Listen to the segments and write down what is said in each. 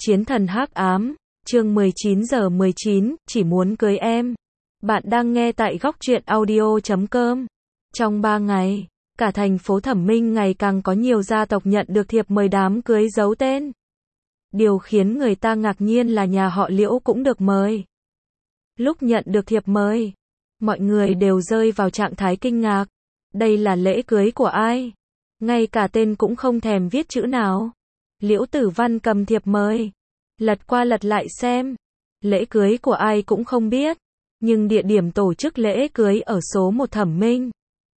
Chiến thần hắc ám, chương 19:19, chỉ muốn cưới em. Bạn đang nghe tại góc truyện audio.com. Trong 3 ngày, cả thành phố Thẩm Minh ngày càng có nhiều gia tộc nhận được thiệp mời đám cưới giấu tên. Điều khiến người ta ngạc nhiên là nhà họ Liễu cũng được mời. Lúc nhận được thiệp mời, mọi người đều rơi vào trạng thái kinh ngạc. Đây là lễ cưới của ai? Ngay cả tên cũng không thèm viết chữ nào. Liễu Tử Văn cầm thiệp mời, lật qua lật lại xem. Lễ cưới của ai cũng không biết, nhưng địa điểm tổ chức lễ cưới ở số 1 Thẩm Minh.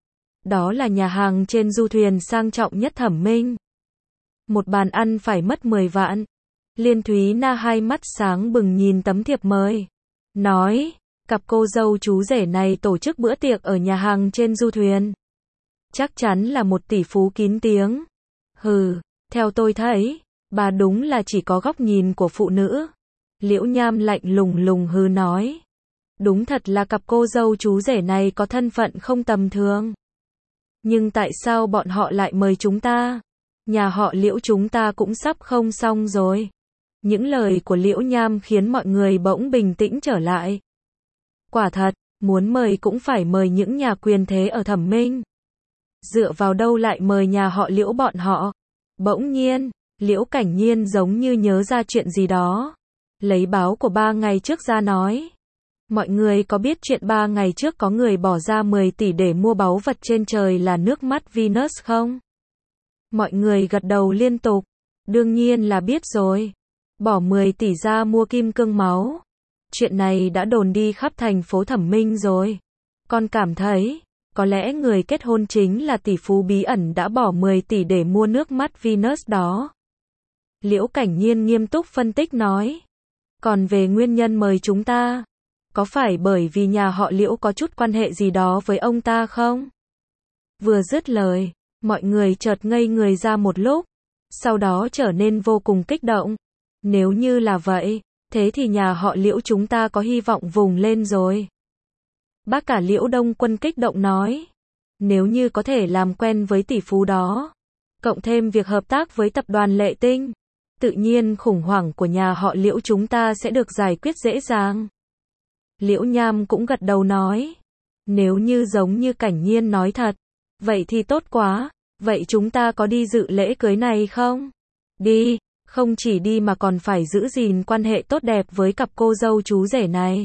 Đó là nhà hàng trên du thuyền sang trọng nhất Thẩm Minh. Một bàn ăn phải mất 10 vạn. Liên Thúy Na hai mắt sáng bừng nhìn tấm thiệp mời, nói, cặp cô dâu chú rể này tổ chức bữa tiệc ở nhà hàng trên du thuyền. Chắc chắn là một tỷ phú kín tiếng. Hừ, theo tôi thấy, bà đúng là chỉ có góc nhìn của phụ nữ. Liễu Nham lạnh lùng hừ nói. Đúng thật là cặp cô dâu chú rể này có thân phận không tầm thường. Nhưng tại sao bọn họ lại mời chúng ta? Nhà họ Liễu chúng ta cũng sắp không xong rồi. Những lời của Liễu Nham khiến mọi người bỗng bình tĩnh trở lại. Quả thật, muốn mời cũng phải mời những nhà quyền thế ở Thẩm Minh. Dựa vào đâu lại mời nhà họ Liễu bọn họ? Bỗng nhiên, Liễu Cảnh Nhiên giống như nhớ ra chuyện gì đó. Lấy báo của 3 ngày trước ra nói. Mọi người có biết chuyện 3 ngày trước có người bỏ ra 10 tỷ để mua báu vật trên trời là nước mắt Venus không? Mọi người gật đầu liên tục. Đương nhiên là biết rồi. Bỏ 10 tỷ ra mua kim cương máu. Chuyện này đã đồn đi khắp thành phố Thẩm Minh rồi. Con cảm thấy, có lẽ người kết hôn chính là tỷ phú bí ẩn đã bỏ 10 tỷ để mua nước mắt Venus đó. Liễu Cảnh Nhiên nghiêm túc phân tích nói. Còn về nguyên nhân mời chúng ta, có phải bởi vì nhà họ Liễu có chút quan hệ gì đó với ông ta không? Vừa dứt lời, mọi người chợt ngây người ra một lúc, sau đó trở nên vô cùng kích động. Nếu như là vậy, thế thì nhà họ Liễu chúng ta có hy vọng vùng lên rồi. Bác cả Liễu Đông Quân kích động nói. Nếu như có thể làm quen với tỷ phú đó, cộng thêm việc hợp tác với tập đoàn Lệ Tinh, tự nhiên khủng hoảng của nhà họ Liễu chúng ta sẽ được giải quyết dễ dàng. Liễu Nham cũng gật đầu nói. Nếu như giống như Cảnh Nhiên nói thật, vậy thì tốt quá. Vậy chúng ta có đi dự lễ cưới này không? Đi, không chỉ đi mà còn phải giữ gìn quan hệ tốt đẹp với cặp cô dâu chú rể này.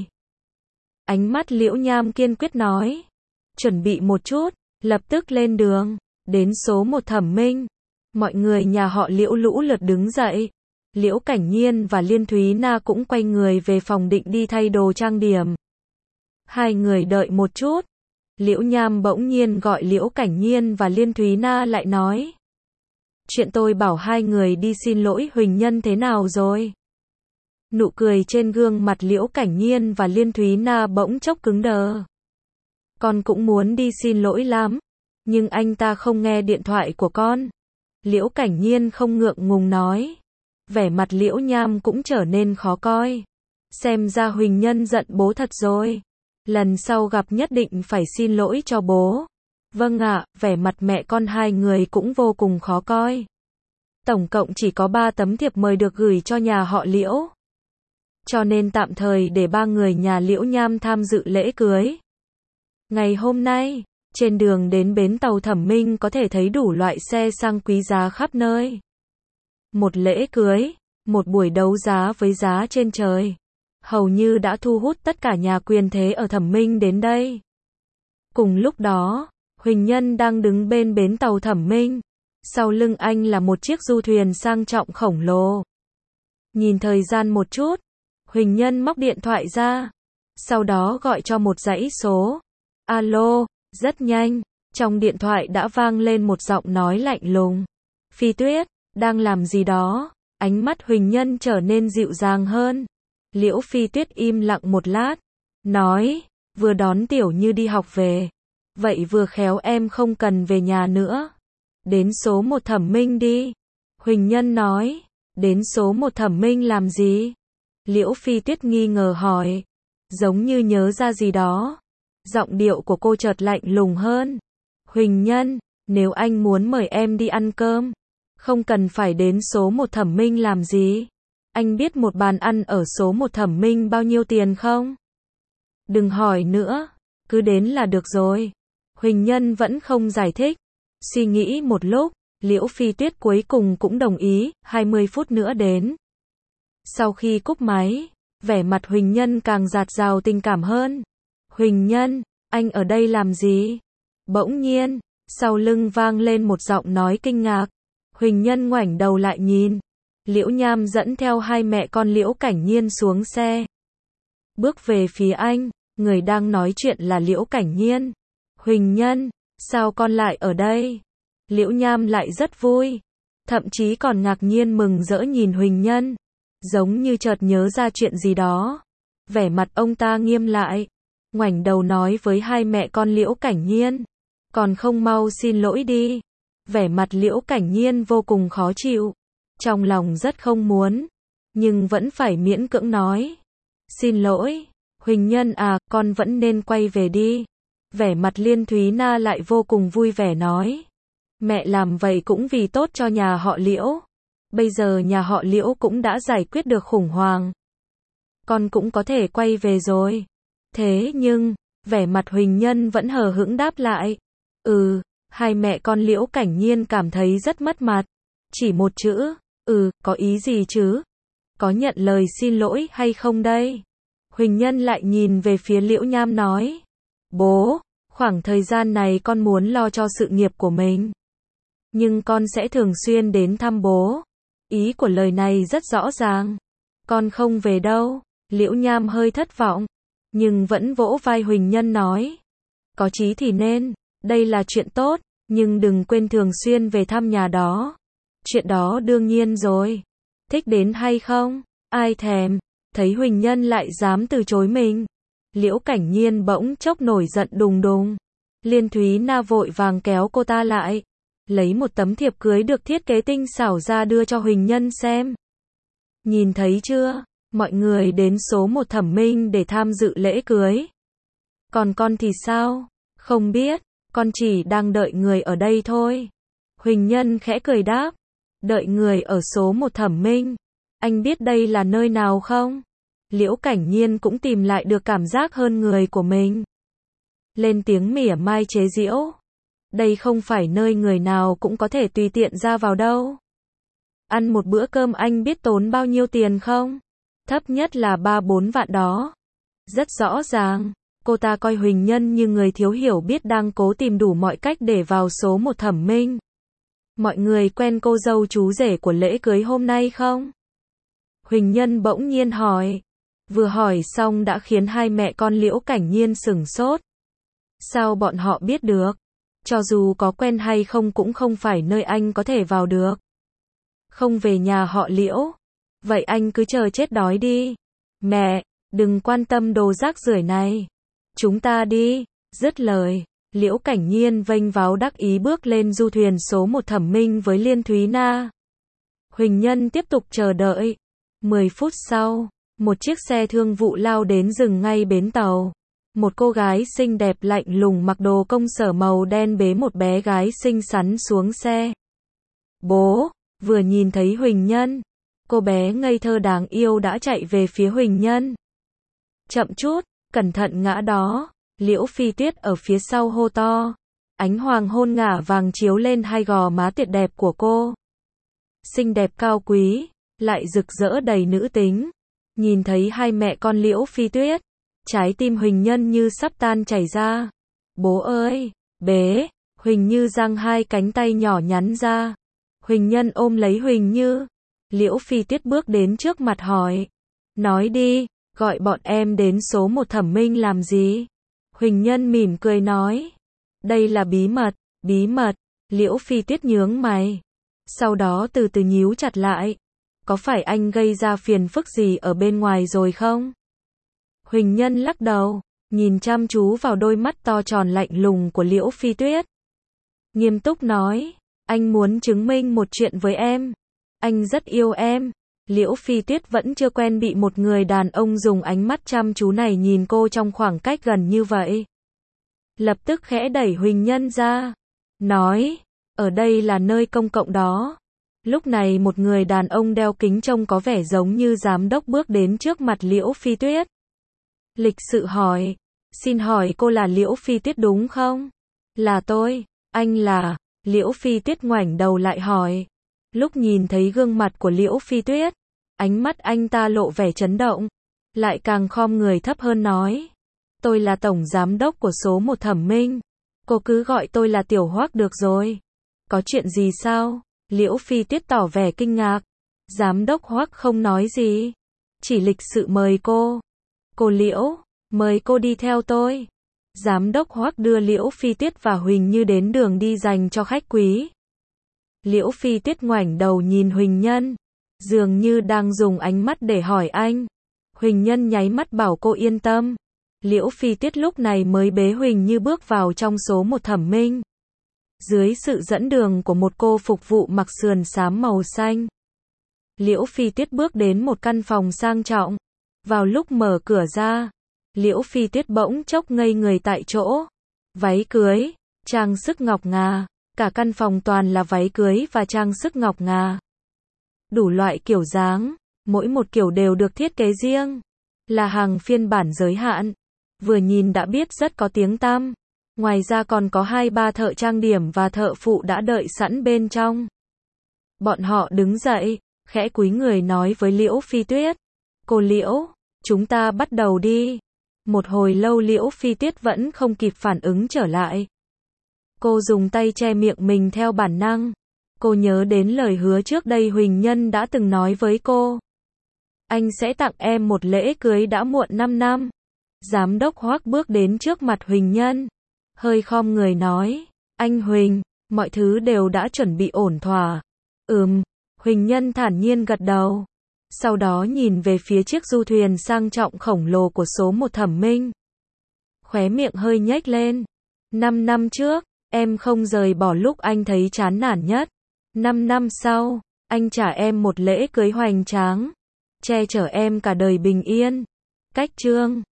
Ánh mắt Liễu Nham kiên quyết nói. Chuẩn bị một chút, lập tức lên đường. Đến số 1 Thẩm Minh, mọi người nhà họ Liễu lũ lượt đứng dậy. Liễu Cảnh Nhiên và Liên Thúy Na cũng quay người về phòng định đi thay đồ trang điểm. Hai người đợi một chút. Liễu Nham bỗng nhiên gọi Liễu Cảnh Nhiên và Liên Thúy Na lại nói. Chuyện tôi bảo hai người đi xin lỗi Huỳnh Nhân thế nào rồi? Nụ cười trên gương mặt Liễu Cảnh Nhiên và Liên Thúy Na bỗng chốc cứng đờ. Con cũng muốn đi xin lỗi lắm, nhưng anh ta không nghe điện thoại của con. Liễu Cảnh Nhiên không ngượng ngùng nói. Vẻ mặt Liễu Nham cũng trở nên khó coi. Xem ra Huỳnh Nhân giận bố thật rồi. Lần sau gặp nhất định phải xin lỗi cho bố. Vâng ạ, vẻ mặt mẹ con hai người cũng vô cùng khó coi. Tổng cộng chỉ có 3 tấm thiệp mời được gửi cho nhà họ Liễu. Cho nên tạm thời để 3 người nhà Liễu Nham tham dự lễ cưới. Ngày hôm nay, trên đường đến bến tàu Thẩm Minh có thể thấy đủ loại xe sang quý giá khắp nơi. Một lễ cưới, một buổi đấu giá với giá trên trời. Hầu như đã thu hút tất cả nhà quyền thế ở Thẩm Minh đến đây. Cùng lúc đó, Huỳnh Nhân đang đứng bên bến tàu Thẩm Minh. Sau lưng anh là một chiếc du thuyền sang trọng khổng lồ. Nhìn thời gian một chút, Huỳnh Nhân móc điện thoại ra. Sau đó gọi cho một dãy số. Alo, rất nhanh, trong điện thoại đã vang lên một giọng nói lạnh lùng. Phi Tuyết, đang làm gì đó? Ánh mắt Huỳnh Nhân trở nên dịu dàng hơn. Liễu Phi Tuyết im lặng một lát, nói, vừa đón Tiểu Như đi học về. Vậy vừa khéo em không cần về nhà nữa. Đến số 1 Thẩm Minh đi. Huỳnh Nhân nói, đến số 1 Thẩm Minh làm gì? Liễu Phi Tuyết nghi ngờ hỏi, giống như nhớ ra gì đó. Giọng điệu của cô chợt lạnh lùng hơn. Huỳnh Nhân, nếu anh muốn mời em đi ăn cơm, không cần phải đến số 1 Thẩm Minh làm gì. Anh biết một bàn ăn ở số 1 Thẩm Minh bao nhiêu tiền không? Đừng hỏi nữa, cứ đến là được rồi. Huỳnh Nhân vẫn không giải thích. Suy nghĩ một lúc, Liễu Phi Tuyết cuối cùng cũng đồng ý, 20 phút nữa đến. Sau khi cúp máy, vẻ mặt Huỳnh Nhân càng dạt dào tình cảm hơn. Huỳnh Nhân, anh ở đây làm gì? Bỗng nhiên, sau lưng vang lên một giọng nói kinh ngạc. Huỳnh Nhân ngoảnh đầu lại nhìn. Liễu Nham dẫn theo hai mẹ con Liễu Cảnh Nhiên xuống xe. Bước về phía anh, người đang nói chuyện là Liễu Cảnh Nhiên. Huỳnh Nhân, sao con lại ở đây? Liễu Nham lại rất vui, thậm chí còn ngạc nhiên mừng rỡ nhìn Huỳnh Nhân, giống như chợt nhớ ra chuyện gì đó. Vẻ mặt ông ta nghiêm lại, ngoảnh đầu nói với hai mẹ con Liễu Cảnh Nhiên, còn không mau xin lỗi đi. Vẻ mặt Liễu Cảnh Nhiên vô cùng khó chịu, trong lòng rất không muốn, nhưng vẫn phải miễn cưỡng nói. Xin lỗi, Huỳnh Nhân à, con vẫn nên quay về đi. Vẻ mặt Liên Thúy Na lại vô cùng vui vẻ nói. Mẹ làm vậy cũng vì tốt cho nhà họ Liễu. Bây giờ nhà họ Liễu cũng đã giải quyết được khủng hoảng. Con cũng có thể quay về rồi. Thế nhưng, vẻ mặt Huỳnh Nhân vẫn hờ hững đáp lại. Hai mẹ con Liễu Cảnh Nhiên cảm thấy rất mất mặt. Chỉ một chữ, có ý gì chứ? Có nhận lời xin lỗi hay không đây? Huỳnh Nhân lại nhìn về phía Liễu Nham nói. Bố, khoảng thời gian này con muốn lo cho sự nghiệp của mình. Nhưng con sẽ thường xuyên đến thăm bố. Ý của lời này rất rõ ràng. Con không về đâu. Liễu Nham hơi thất vọng, nhưng vẫn vỗ vai Huỳnh Nhân nói. Có chí thì nên, đây là chuyện tốt, nhưng đừng quên thường xuyên về thăm nhà đó. Chuyện đó đương nhiên rồi. Thích đến hay không? Ai thèm. Thấy Huỳnh Nhân lại dám từ chối mình. Liễu Cảnh Nhiên bỗng chốc nổi giận đùng đùng. Liên Thúy Na vội vàng kéo cô ta lại, lấy một tấm thiệp cưới được thiết kế tinh xảo ra đưa cho Huỳnh Nhân xem. Nhìn thấy chưa? Mọi người đến số 1 Thẩm Minh để tham dự lễ cưới. Còn con thì sao? Không biết, con chỉ đang đợi người ở đây thôi. Huỳnh Nhân khẽ cười đáp. Đợi người ở số 1 Thẩm Minh. Anh biết đây là nơi nào không? Liễu Cảnh Nhiên cũng tìm lại được cảm giác hơn người của mình. Lên tiếng mỉa mai chế giễu. Đây không phải nơi người nào cũng có thể tùy tiện ra vào đâu. Ăn một bữa cơm anh biết tốn bao nhiêu tiền không? Thấp nhất là 3-4 vạn đó. Rất rõ ràng, cô ta coi Huỳnh Nhân như người thiếu hiểu biết đang cố tìm đủ mọi cách để vào số 1 Thẩm Minh. Mọi người quen cô dâu chú rể của lễ cưới hôm nay không? Huỳnh Nhân bỗng nhiên hỏi. Vừa hỏi xong đã khiến hai mẹ con Liễu Cảnh Nhiên sửng sốt. Sao bọn họ biết được? Cho dù có quen hay không cũng không phải nơi anh có thể vào được. Không về nhà họ Liễu. Vậy anh cứ chờ chết đói đi. Mẹ, đừng quan tâm đồ rác rưởi này. Chúng ta đi. Dứt lời, Liễu Cảnh Nhiên vênh váo đắc ý bước lên du thuyền số 1 Thẩm Minh với Liên Thúy Na. Huỳnh Nhân tiếp tục chờ đợi. 10 phút sau, một chiếc xe thương vụ lao đến dừng ngay bến tàu. Một cô gái xinh đẹp lạnh lùng mặc đồ công sở màu đen bế một bé gái xinh xắn xuống xe. Bố, vừa nhìn thấy Huỳnh Nhân, cô bé ngây thơ đáng yêu đã chạy về phía Huỳnh Nhân. Chậm chút, cẩn thận ngã đó. Liễu Phi Tuyết ở phía sau hô to. Ánh hoàng hôn ngả vàng chiếu lên hai gò má tuyệt đẹp của cô. Xinh đẹp cao quý, lại rực rỡ đầy nữ tính. Nhìn thấy hai mẹ con Liễu Phi Tuyết, trái tim Huỳnh Nhân như sắp tan chảy ra. Bố ơi, bế. Huỳnh Như giang hai cánh tay nhỏ nhắn ra. Huỳnh Nhân ôm lấy Huỳnh Như. Liễu Phi Tuyết bước đến trước mặt hỏi. Nói đi, gọi bọn em đến số 1 Thẩm Minh làm gì? Huỳnh Nhân mỉm cười nói. Đây là bí mật, bí mật. Liễu Phi Tuyết nhướng mày. Sau đó từ từ nhíu chặt lại. Có phải anh gây ra phiền phức gì ở bên ngoài rồi không? Huỳnh Nhân lắc đầu, nhìn chăm chú vào đôi mắt to tròn lạnh lùng của Liễu Phi Tuyết. Nghiêm túc nói, anh muốn chứng minh một chuyện với em. Anh rất yêu em. Liễu Phi Tuyết vẫn chưa quen bị một người đàn ông dùng ánh mắt chăm chú này nhìn cô trong khoảng cách gần như vậy. Lập tức khẽ đẩy Huỳnh Nhân ra. Nói, ở đây là nơi công cộng đó. Lúc này một người đàn ông đeo kính trông có vẻ giống như giám đốc bước đến trước mặt Liễu Phi Tuyết. Lịch sự hỏi, xin hỏi cô là Liễu Phi Tuyết đúng không? Là tôi, anh là, Liễu Phi Tuyết ngoảnh đầu lại hỏi. Lúc nhìn thấy gương mặt của Liễu Phi Tuyết, ánh mắt anh ta lộ vẻ chấn động, lại càng khom người thấp hơn nói. Tôi là tổng giám đốc của số 1 Thẩm Minh, cô cứ gọi tôi là Tiểu Hoắc được rồi. Có chuyện gì sao? Liễu Phi Tuyết tỏ vẻ kinh ngạc. Giám đốc Hoắc không nói gì, chỉ lịch sự mời cô. Cô Liễu, mời cô đi theo tôi. Giám đốc Hoắc đưa Liễu Phi Tuyết và Huỳnh Như đến đường đi dành cho khách quý. Liễu Phi Tuyết ngoảnh đầu nhìn Huỳnh Nhân, dường như đang dùng ánh mắt để hỏi anh. Huỳnh Nhân nháy mắt bảo cô yên tâm. Liễu Phi Tuyết lúc này mới bế Huỳnh Như bước vào trong số 1 Thẩm Minh. Dưới sự dẫn đường của một cô phục vụ mặc sườn xám màu xanh, Liễu Phi Tuyết bước đến một căn phòng sang trọng. Vào lúc mở cửa ra, Liễu Phi Tuyết bỗng chốc ngây người tại chỗ. Váy cưới, trang sức ngọc ngà, cả căn phòng toàn là váy cưới và trang sức ngọc ngà. Đủ loại kiểu dáng, mỗi một kiểu đều được thiết kế riêng, là hàng phiên bản giới hạn. Vừa nhìn đã biết rất có tiếng tăm. Ngoài ra còn có 2-3 thợ trang điểm và thợ phụ đã đợi sẵn bên trong. Bọn họ đứng dậy, khẽ cúi người nói với Liễu Phi Tuyết. Cô Liễu, chúng ta bắt đầu đi. Một hồi lâu Liễu Phi Tuyết vẫn không kịp phản ứng trở lại. Cô dùng tay che miệng mình theo bản năng. Cô nhớ đến lời hứa trước đây Huỳnh Nhân đã từng nói với cô. Anh sẽ tặng em một lễ cưới đã muộn 5 năm. Giám đốc Hoắc bước đến trước mặt Huỳnh Nhân, hơi khom người nói. Anh Huỳnh, mọi thứ đều đã chuẩn bị ổn thỏa. Huỳnh Nhân thản nhiên gật đầu. Sau đó nhìn về phía chiếc du thuyền sang trọng khổng lồ của số 1 Thẩm Minh. Khóe miệng hơi nhếch lên. 5 năm trước, em không rời bỏ lúc anh thấy chán nản nhất. 5 năm sau, anh trả em một lễ cưới hoành tráng, che chở em cả đời bình yên. Cách chương